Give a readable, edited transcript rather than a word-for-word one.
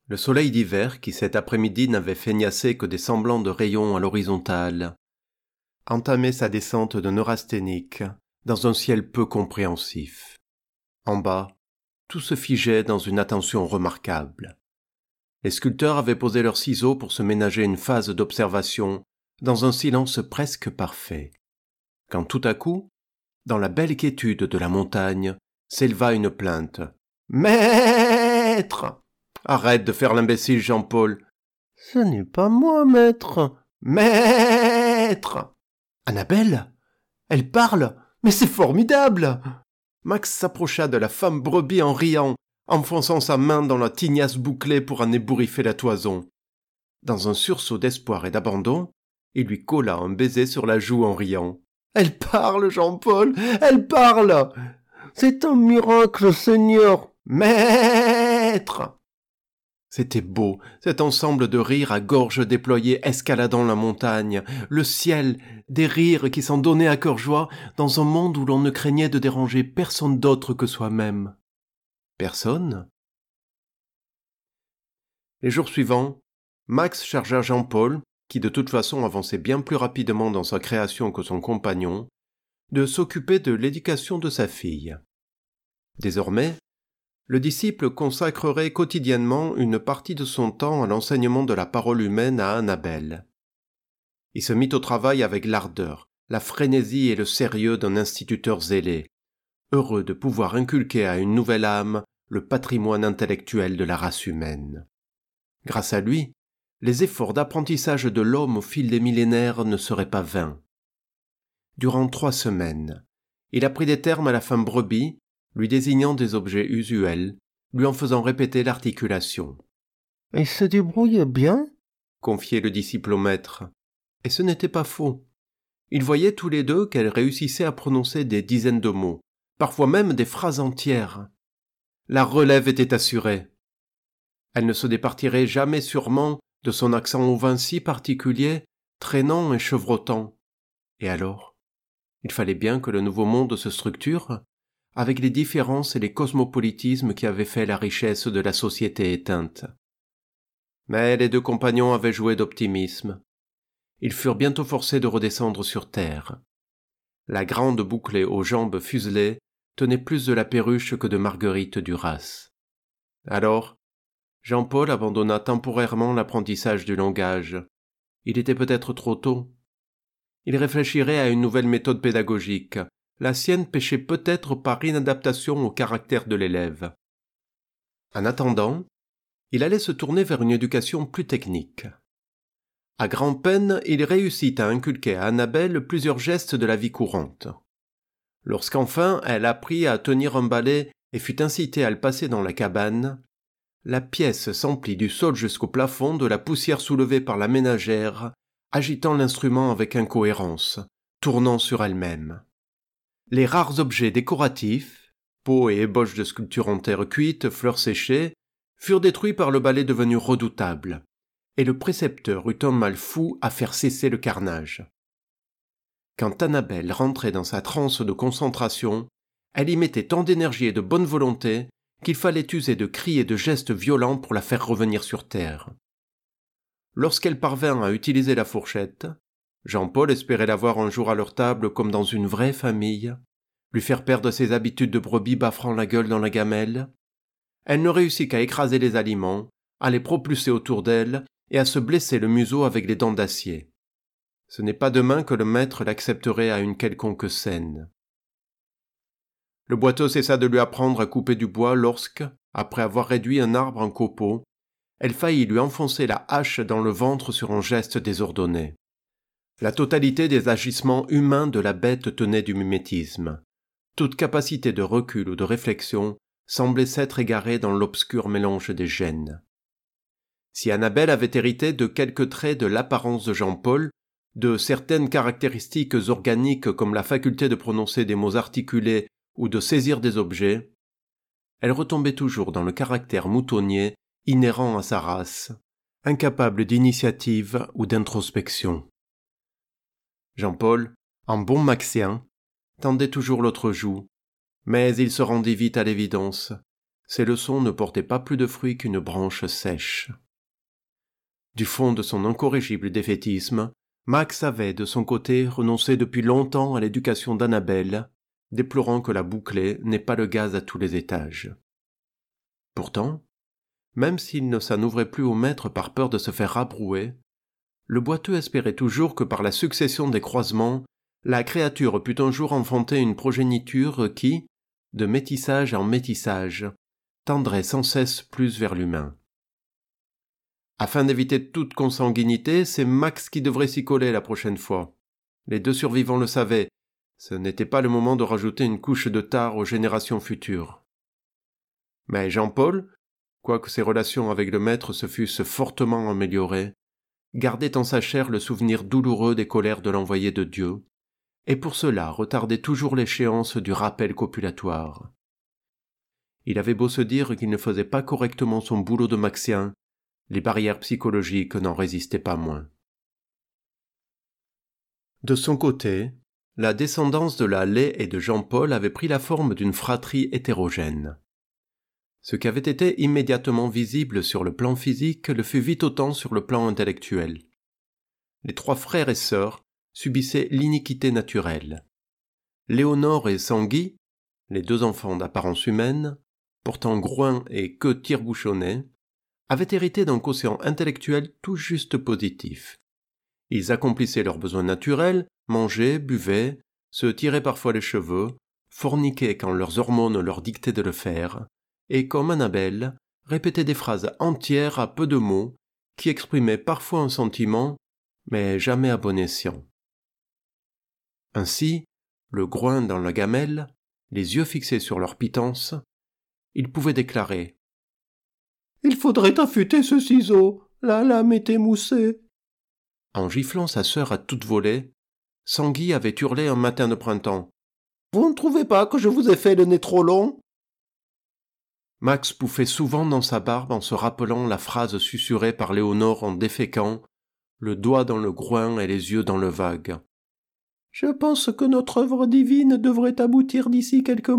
Le soleil d'hiver, qui cet après-midi n'avait feignassé que des semblants de rayons à l'horizontale, entamait sa descente de neurasthénique dans un ciel peu compréhensif. En bas, tout se figeait dans une attention remarquable. Les sculpteurs avaient posé leurs ciseaux pour se ménager une phase d'observation dans un silence presque parfait. Quand tout à coup, dans la belle quiétude de la montagne, s'éleva une plainte. « Maître !»« Arrête de faire l'imbécile, Jean-Paul. »« Ce n'est pas moi, maître. »« Maître !»« Annabelle ? Elle parle ? Mais c'est formidable !» Max s'approcha de la femme brebis en riant, enfonçant sa main dans la tignasse bouclée pour en ébouriffer la toison. Dans un sursaut d'espoir et d'abandon, il lui colla un baiser sur la joue en riant. « Elle parle, Jean-Paul, elle parle ! C'est un miracle, Seigneur. Maître !» C'était beau, cet ensemble de rires à gorge déployée escaladant la montagne, le ciel, des rires qui s'en donnaient à cœur joie dans un monde où l'on ne craignait de déranger personne d'autre que soi-même. Personne ? Les jours suivants, Max chargea Jean-Paul, qui de toute façon avançait bien plus rapidement dans sa création que son compagnon, de s'occuper de l'éducation de sa fille. Désormais, le disciple consacrerait quotidiennement une partie de son temps à l'enseignement de la parole humaine à Annabelle. Il se mit au travail avec l'ardeur, la frénésie et le sérieux d'un instituteur zélé, heureux de pouvoir inculquer à une nouvelle âme le patrimoine intellectuel de la race humaine. Grâce à lui, les efforts d'apprentissage de l'homme au fil des millénaires ne seraient pas vains. Durant 3 semaines, il apprit des termes à la femme brebis, lui désignant des objets usuels, lui en faisant répéter l'articulation. « Elle se débrouille bien ?» confiait le disciple au maître. Et ce n'était pas faux. Ils voyaient tous les deux qu'elle réussissait à prononcer des dizaines de mots, parfois même des phrases entières. La relève était assurée. Elle ne se départirait jamais sûrement de son accent ovin si particulier, traînant et chevrotant. Et alors ? Il fallait bien que le nouveau monde se structure, avec les différences et les cosmopolitismes qui avaient fait la richesse de la société éteinte. Mais les 2 compagnons avaient joué d'optimisme. Ils furent bientôt forcés de redescendre sur terre. La grande bouclée aux jambes fuselées tenait plus de la perruche que de Marguerite Duras. Alors, Jean-Paul abandonna temporairement l'apprentissage du langage. Il était peut-être trop tôt. Il réfléchirait à une nouvelle méthode pédagogique. La sienne péchait peut-être par inadaptation au caractère de l'élève. En attendant, il allait se tourner vers une éducation plus technique. À grand-peine, il réussit à inculquer à Annabelle plusieurs gestes de la vie courante. Lorsqu'enfin elle apprit à tenir un balai et fut incitée à le passer dans la cabane, la pièce s'emplit du sol jusqu'au plafond de la poussière soulevée par la ménagère, agitant l'instrument avec incohérence, tournant sur elle-même. Les rares objets décoratifs, pots et ébauches de sculptures en terre cuite, fleurs séchées, furent détruits par le balai devenu redoutable, et le précepteur eut un mal fou à faire cesser le carnage. Quand Annabelle rentrait dans sa transe de concentration, elle y mettait tant d'énergie et de bonne volonté qu'il fallait user de cris et de gestes violents pour la faire revenir sur terre. Lorsqu'elle parvint à utiliser la fourchette, Jean-Paul espérait la voir un jour à leur table comme dans une vraie famille, lui faire perdre ses habitudes de brebis baffrant la gueule dans la gamelle. Elle ne réussit qu'à écraser les aliments, à les propulser autour d'elle et à se blesser le museau avec les dents d'acier. Ce n'est pas demain que le maître l'accepterait à une quelconque scène. Le boiteux cessa de lui apprendre à couper du bois lorsque, après avoir réduit un arbre en copeaux, elle faillit lui enfoncer la hache dans le ventre sur un geste désordonné. La totalité des agissements humains de la bête tenait du mimétisme. Toute capacité de recul ou de réflexion semblait s'être égarée dans l'obscur mélange des gènes. Si Annabelle avait hérité de quelques traits de l'apparence de Jean-Paul, de certaines caractéristiques organiques comme la faculté de prononcer des mots articulés ou de saisir des objets, elle retombait toujours dans le caractère moutonnier inhérent à sa race, incapable d'initiative ou d'introspection. Jean-Paul, en bon maxien, tendait toujours l'autre joue, mais il se rendit vite à l'évidence. Ses leçons ne portaient pas plus de fruits qu'une branche sèche. Du fond de son incorrigible défaitisme, Max avait, de son côté, renoncé depuis longtemps à l'éducation d'Annabelle, déplorant que la bouclée n'ait pas le gaz à tous les étages. Pourtant, même s'il ne s'en ouvrait plus au maître par peur de se faire rabrouer, le boiteux espérait toujours que par la succession des croisements, la créature pût un jour enfanter une progéniture qui, de métissage en métissage, tendrait sans cesse plus vers l'humain. Afin d'éviter toute consanguinité, c'est Max qui devrait s'y coller la prochaine fois. Les deux survivants le savaient, ce n'était pas le moment de rajouter une couche de tare aux générations futures. Mais Jean-Paul, quoique ses relations avec le maître se fussent fortement améliorées, gardait en sa chair le souvenir douloureux des colères de l'envoyé de Dieu, et pour cela retardait toujours l'échéance du rappel copulatoire. Il avait beau se dire qu'il ne faisait pas correctement son boulot de maxien, les barrières psychologiques n'en résistaient pas moins. De son côté, la descendance de la Laye et de Jean-Paul avait pris la forme d'une fratrie hétérogène. Ce qui avait été immédiatement visible sur le plan physique le fut vite autant sur le plan intellectuel. Les trois frères et sœurs subissaient l'iniquité naturelle. Léonore et Sanguy, les deux enfants d'apparence humaine, portant groin et queue tire-bouchonnée, avaient hérité d'un quotient intellectuel tout juste positif. Ils accomplissaient leurs besoins naturels, mangeaient, buvaient, se tiraient parfois les cheveux, forniquaient quand leurs hormones leur dictaient de le faire, et comme Annabelle, répétaient des phrases entières à peu de mots, qui exprimaient parfois un sentiment, mais jamais à bon escient. Ainsi, le groin dans la gamelle, les yeux fixés sur leur pitance, ils pouvaient déclarer « Il faudrait affûter ce ciseau, la lame est émoussée. » En giflant sa sœur à toute volée, Sanguy avait hurlé un matin de printemps « Vous ne trouvez pas que je vous ai fait le nez trop long ?» Max pouffait souvent dans sa barbe en se rappelant la phrase susurrée par Léonore en déféquant, le doigt dans le groin et les yeux dans le vague. « Je pense que notre œuvre divine devrait aboutir d'ici quelques mois. »